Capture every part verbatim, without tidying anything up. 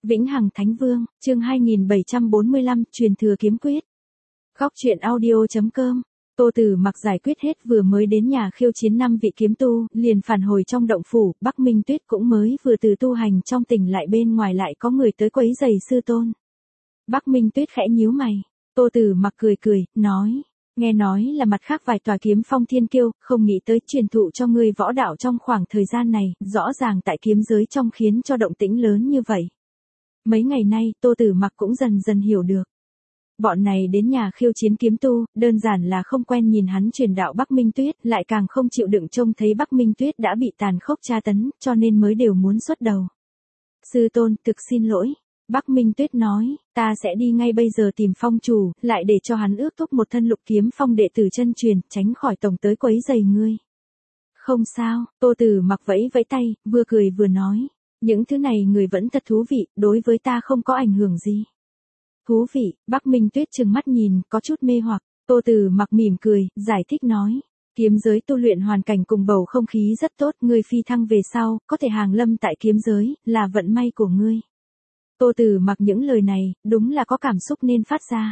Vĩnh Hằng Thánh Vương, chương hai nghìn bảy trăm bốn mươi lăm, truyền thừa kiếm quyết. Góc truyện audio chấm com. Tô Tử Mặc giải quyết hết vừa mới đến nhà khiêu chiến năm vị kiếm tu, liền phản hồi trong động phủ. Bắc Minh Tuyết cũng mới vừa từ tu hành trong tỉnh lại, bên ngoài lại có người tới quấy giày sư tôn. Bắc Minh Tuyết khẽ nhíu mày. Tô Tử Mặc cười cười, nói: nghe nói là mặt khác vài tòa kiếm phong thiên kiêu, không nghĩ tới truyền thụ cho ngươi võ đạo trong khoảng thời gian này, rõ ràng tại kiếm giới trong khiến cho động tĩnh lớn như vậy. Mấy ngày nay, Tô Tử Mặc cũng dần dần hiểu được. Bọn này đến nhà khiêu chiến kiếm tu, đơn giản là không quen nhìn hắn truyền đạo Bắc Minh Tuyết, lại càng không chịu đựng trông thấy Bắc Minh Tuyết đã bị tàn khốc tra tấn, cho nên mới đều muốn xuất đầu. Sư tôn, thực xin lỗi. Bắc Minh Tuyết nói, ta sẽ đi ngay bây giờ tìm phong chủ, lại để cho hắn ước thúc một thân lục kiếm phong đệ tử chân truyền, tránh khỏi tổng tới quấy giày ngươi. Không sao, Tô Tử Mặc vẫy vẫy tay, vừa cười vừa nói. Những thứ này người vẫn thật thú vị, đối với ta không có ảnh hưởng gì. Thú vị, Bắc Minh Tuyết trừng mắt nhìn, có chút mê hoặc. Tô Tử Mặc mỉm cười, giải thích nói. Kiếm giới tu luyện hoàn cảnh cùng bầu không khí rất tốt, ngươi phi thăng về sau, có thể hàng lâm tại kiếm giới, là vận may của ngươi. Tô Tử Mặc những lời này, đúng là có cảm xúc nên phát ra.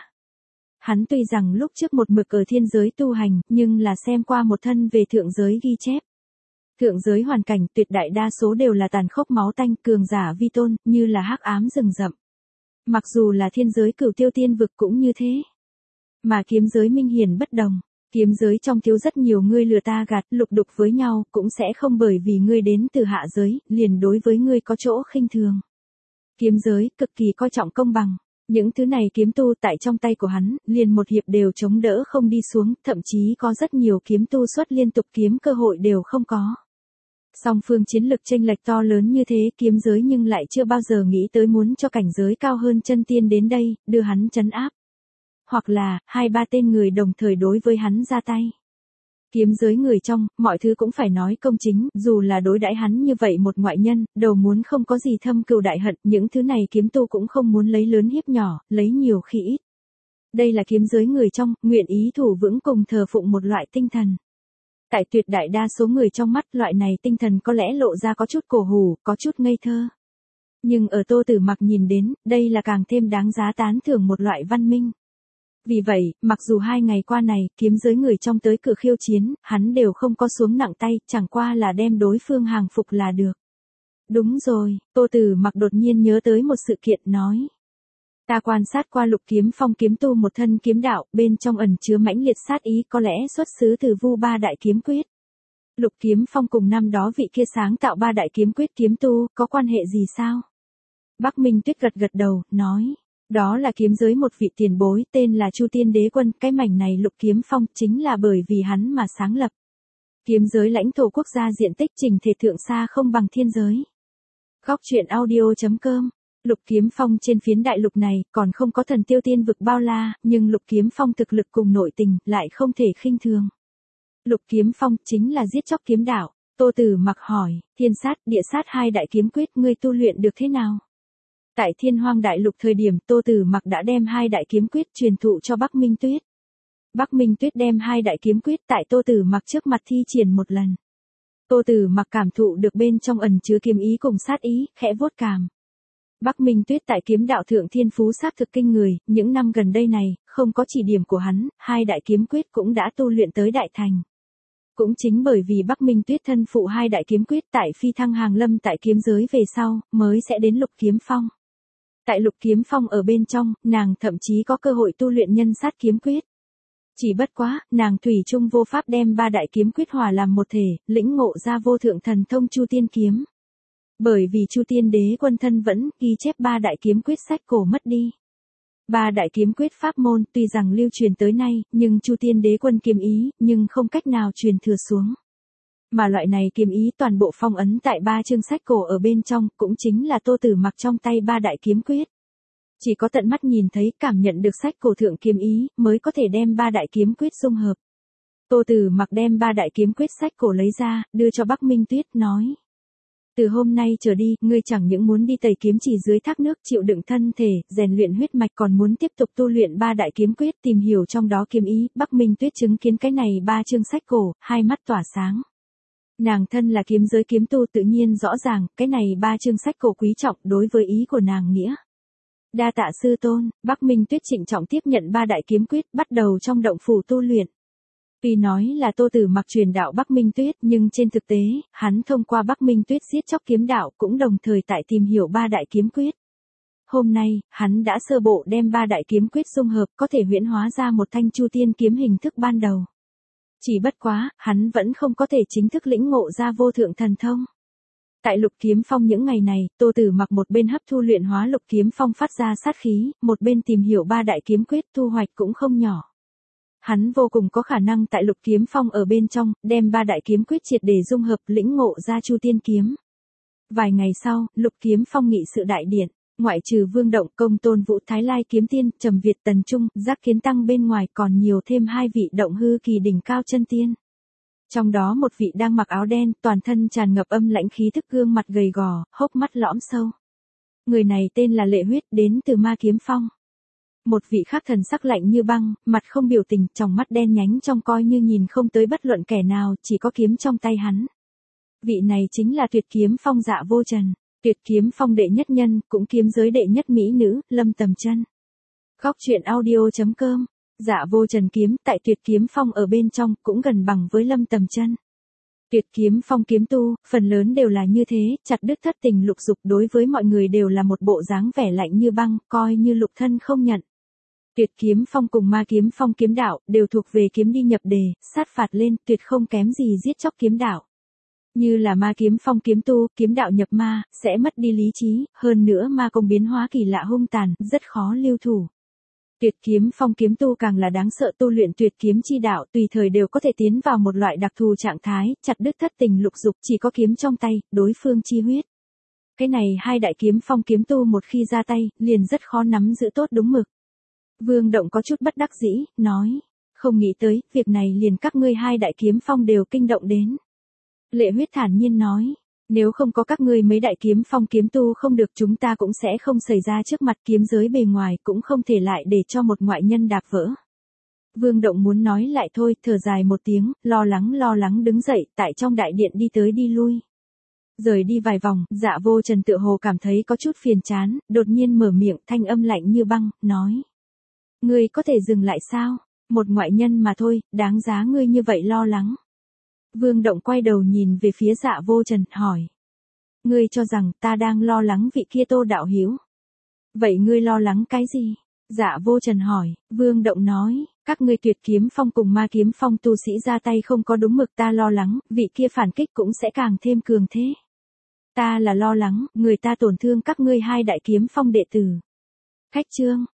Hắn tuy rằng lúc trước một mực ở thiên giới tu hành, nhưng là xem qua một thân về thượng giới ghi chép. Thượng giới hoàn cảnh tuyệt đại đa số đều là tàn khốc máu tanh, cường giả vi tôn, như là hắc ám rừng rậm. Mặc dù là thiên giới Cửu Tiêu Tiên vực cũng như thế. Mà kiếm giới minh hiển bất đồng. Kiếm giới trong thiếu rất nhiều ngươi lừa ta gạt, lục đục với nhau, cũng sẽ không bởi vì ngươi đến từ hạ giới, liền đối với ngươi có chỗ khinh thường. Kiếm giới, cực kỳ coi trọng công bằng. Những thứ này kiếm tu tại trong tay của hắn, liền một hiệp đều chống đỡ không đi xuống, thậm chí có rất nhiều kiếm tu xuất liên tục kiếm cơ hội đều không có. Song phương chiến lực chênh lệch to lớn như thế, kiếm giới nhưng lại chưa bao giờ nghĩ tới muốn cho cảnh giới cao hơn chân tiên đến đây, đưa hắn trấn áp. Hoặc là, hai ba tên người đồng thời đối với hắn ra tay. Kiếm giới người trong, mọi thứ cũng phải nói công chính, dù là đối đãi hắn như vậy một ngoại nhân, đầu muốn không có gì thâm cừu đại hận, những thứ này kiếm tu cũng không muốn lấy lớn hiếp nhỏ, lấy nhiều khi ít. Đây là kiếm giới người trong, nguyện ý thủ vững cùng thờ phụng một loại tinh thần. Tại tuyệt đại đa số người trong mắt, loại này tinh thần có lẽ lộ ra có chút cổ hủ, có chút ngây thơ. Nhưng ở Tô Tử Mặc nhìn đến, đây là càng thêm đáng giá tán thưởng một loại văn minh. Vì vậy, mặc dù hai ngày qua này, kiếm giới người trong tới cửa khiêu chiến, hắn đều không có xuống nặng tay, chẳng qua là đem đối phương hàng phục là được. Đúng rồi, Tô Tử Mặc đột nhiên nhớ tới một sự kiện nói. Ta quan sát qua lục kiếm phong kiếm tu một thân kiếm đạo, bên trong ẩn chứa mãnh liệt sát ý, có lẽ xuất xứ từ Vu Ba Đại Kiếm Quyết. Lục kiếm phong cùng năm đó vị kia sáng tạo Ba Đại Kiếm Quyết kiếm tu, có quan hệ gì sao? Bắc Minh Tuyết gật gật đầu, nói. Đó là kiếm giới một vị tiền bối, tên là Chu Tiên Đế Quân, cái mảnh này lục kiếm phong, chính là bởi vì hắn mà sáng lập. Kiếm giới lãnh thổ quốc gia diện tích trình thể thượng xa không bằng thiên giới. Góc truyện audio chấm com. Lục kiếm phong trên phiến đại lục này, còn không có thần tiêu tiên vực bao la, nhưng lục kiếm phong thực lực cùng nội tình, lại không thể khinh thường. Lục kiếm phong, chính là giết chóc kiếm đạo. Tô Tử Mặc hỏi, thiên sát, địa sát hai đại kiếm quyết, ngươi tu luyện được thế nào? Tại thiên hoang đại lục thời điểm, Tô Tử Mặc đã đem hai đại kiếm quyết truyền thụ cho Bắc Minh Tuyết. Bắc Minh Tuyết đem hai đại kiếm quyết tại Tô Tử Mặc trước mặt thi triển một lần. Tô Tử Mặc cảm thụ được bên trong ẩn chứa kiếm ý cùng sát ý, khẽ vuốt cằm. Bắc Minh Tuyết tại kiếm đạo thượng thiên phú xác thực kinh người, những năm gần đây này, không có chỉ điểm của hắn, hai đại kiếm quyết cũng đã tu luyện tới đại thành. Cũng chính bởi vì Bắc Minh Tuyết thân phụ hai đại kiếm quyết tại phi thăng hàng lâm tại kiếm giới về sau, mới sẽ đến lục kiếm phong. Tại lục kiếm phong ở bên trong, nàng thậm chí có cơ hội tu luyện nhân sát kiếm quyết. Chỉ bất quá, nàng thủy chung vô pháp đem ba đại kiếm quyết hòa làm một thể, lĩnh ngộ ra vô thượng thần thông Chu Tiên kiếm. Bởi vì Chu Tiên Đế Quân thân vẫn ghi chép ba đại kiếm quyết sách cổ mất đi. Ba đại kiếm quyết pháp môn tuy rằng lưu truyền tới nay, nhưng Chu Tiên Đế Quân kiếm ý, nhưng không cách nào truyền thừa xuống. Mà loại này kiếm ý toàn bộ phong ấn tại ba chương sách cổ ở bên trong, cũng chính là Tô Tử Mặc trong tay ba đại kiếm quyết. Chỉ có tận mắt nhìn thấy, cảm nhận được sách cổ thượng kiếm ý, mới có thể đem ba đại kiếm quyết dung hợp. Tô Tử Mặc đem ba đại kiếm quyết sách cổ lấy ra, đưa cho Bắc Minh Tuyết, nói. Từ hôm nay trở đi, ngươi chẳng những muốn đi tẩy kiếm chỉ dưới thác nước chịu đựng thân thể, rèn luyện huyết mạch, còn muốn tiếp tục tu luyện ba đại kiếm quyết, tìm hiểu trong đó kiếm ý. Bắc Minh Tuyết chứng kiến cái này ba chương sách cổ, hai mắt tỏa sáng. Nàng thân là kiếm giới kiếm tu tự nhiên rõ ràng, cái này ba chương sách cổ quý trọng đối với ý của nàng nghĩa. Đa tạ sư tôn, Bắc Minh Tuyết trịnh trọng tiếp nhận ba đại kiếm quyết, bắt đầu trong động phủ tu luyện. Tuy nói là Tô Tử Mặc truyền đạo Bắc Minh Tuyết, nhưng trên thực tế, hắn thông qua Bắc Minh Tuyết giết chóc kiếm đạo cũng đồng thời tại tìm hiểu ba đại kiếm quyết. Hôm nay, hắn đã sơ bộ đem ba đại kiếm quyết dung hợp, có thể huyễn hóa ra một thanh Chu Tiên kiếm hình thức ban đầu. Chỉ bất quá, hắn vẫn không có thể chính thức lĩnh ngộ ra vô thượng thần thông. Tại Lục Kiếm Phong những ngày này, Tô Tử Mặc một bên hấp thu luyện hóa Lục Kiếm Phong phát ra sát khí, một bên tìm hiểu ba đại kiếm quyết, thu hoạch cũng không nhỏ. Hắn vô cùng có khả năng tại Lục Kiếm Phong ở bên trong, đem ba đại kiếm quyết triệt để dung hợp lĩnh ngộ ra Chu Tiên kiếm. Vài ngày sau, Lục Kiếm Phong nghị sự đại điện, ngoại trừ Vương Động, Công Tôn Vũ, Thái Lai Kiếm Tiên, Trầm Việt, Tần Trung, Giác Kiến Tăng bên ngoài còn nhiều thêm hai vị động hư kỳ đỉnh cao chân tiên. Trong đó một vị đang mặc áo đen, toàn thân tràn ngập âm lãnh khí thức, gương mặt gầy gò, hốc mắt lõm sâu. Người này tên là Lệ Huyết, đến từ Ma Kiếm Phong. Một vị khác thần sắc lạnh như băng, mặt không biểu tình, tròng mắt đen nhánh trong coi như nhìn không tới bất luận kẻ nào, chỉ có kiếm trong tay hắn. Vị này chính là Tuyệt Kiếm Phong Dạ Vô Trần, Tuyệt Kiếm Phong đệ nhất nhân, cũng kiếm giới đệ nhất mỹ nữ, Lâm Tầm Chân. Góc truyện audio chấm com. Dạ Vô Trần kiếm tại Tuyệt Kiếm Phong ở bên trong cũng gần bằng với Lâm Tầm Chân. Tuyệt Kiếm Phong kiếm tu, phần lớn đều là như thế, chặt đứt thất tình lục dục, đối với mọi người đều là một bộ dáng vẻ lạnh như băng, coi như lục thân không nhận. Tuyệt Kiếm Phong cùng Ma Kiếm Phong kiếm đạo đều thuộc về kiếm đi nhập đề, sát phạt lên, tuyệt không kém gì giết chóc kiếm đạo. Như là Ma Kiếm Phong kiếm tu, kiếm đạo nhập ma, sẽ mất đi lý trí, hơn nữa ma công biến hóa kỳ lạ hung tàn, rất khó lưu thủ. Tuyệt Kiếm Phong kiếm tu càng là đáng sợ, tu luyện tuyệt kiếm chi đạo, tùy thời đều có thể tiến vào một loại đặc thù trạng thái, chặt đứt thất tình lục dục, chỉ có kiếm trong tay, đối phương chi huyết. Cái này hai đại kiếm phong kiếm tu một khi ra tay, liền rất khó nắm giữ tốt đúng mực. Vương Động có chút bất đắc dĩ, nói, không nghĩ tới, việc này liền các ngươi hai đại kiếm phong đều kinh động đến. Lệ Huyết thản nhiên nói, nếu không có các ngươi mấy đại kiếm phong kiếm tu không được, chúng ta cũng sẽ không xảy ra trước mặt, kiếm giới bề ngoài cũng không thể lại để cho một ngoại nhân đạp vỡ. Vương Động muốn nói lại thôi, thở dài một tiếng, lo lắng lo lắng đứng dậy, tại trong đại điện đi tới đi lui. Rời đi vài vòng, Dạ Vô Trần tựa hồ cảm thấy có chút phiền chán, đột nhiên mở miệng, thanh âm lạnh như băng, nói. Ngươi có thể dừng lại sao? Một ngoại nhân mà thôi, đáng giá ngươi như vậy lo lắng. Vương Động quay đầu nhìn về phía Dạ Vô Trần, hỏi. Ngươi cho rằng ta đang lo lắng vị kia Tô đạo hữu? Vậy ngươi lo lắng cái gì? Dạ Vô Trần hỏi. Vương Động nói, các ngươi Tuyệt Kiếm Phong cùng Ma Kiếm Phong tu sĩ ra tay không có đúng mực, ta lo lắng, vị kia phản kích cũng sẽ càng thêm cường thế. Ta là lo lắng, người ta tổn thương các ngươi hai đại kiếm phong đệ tử. Khách chương.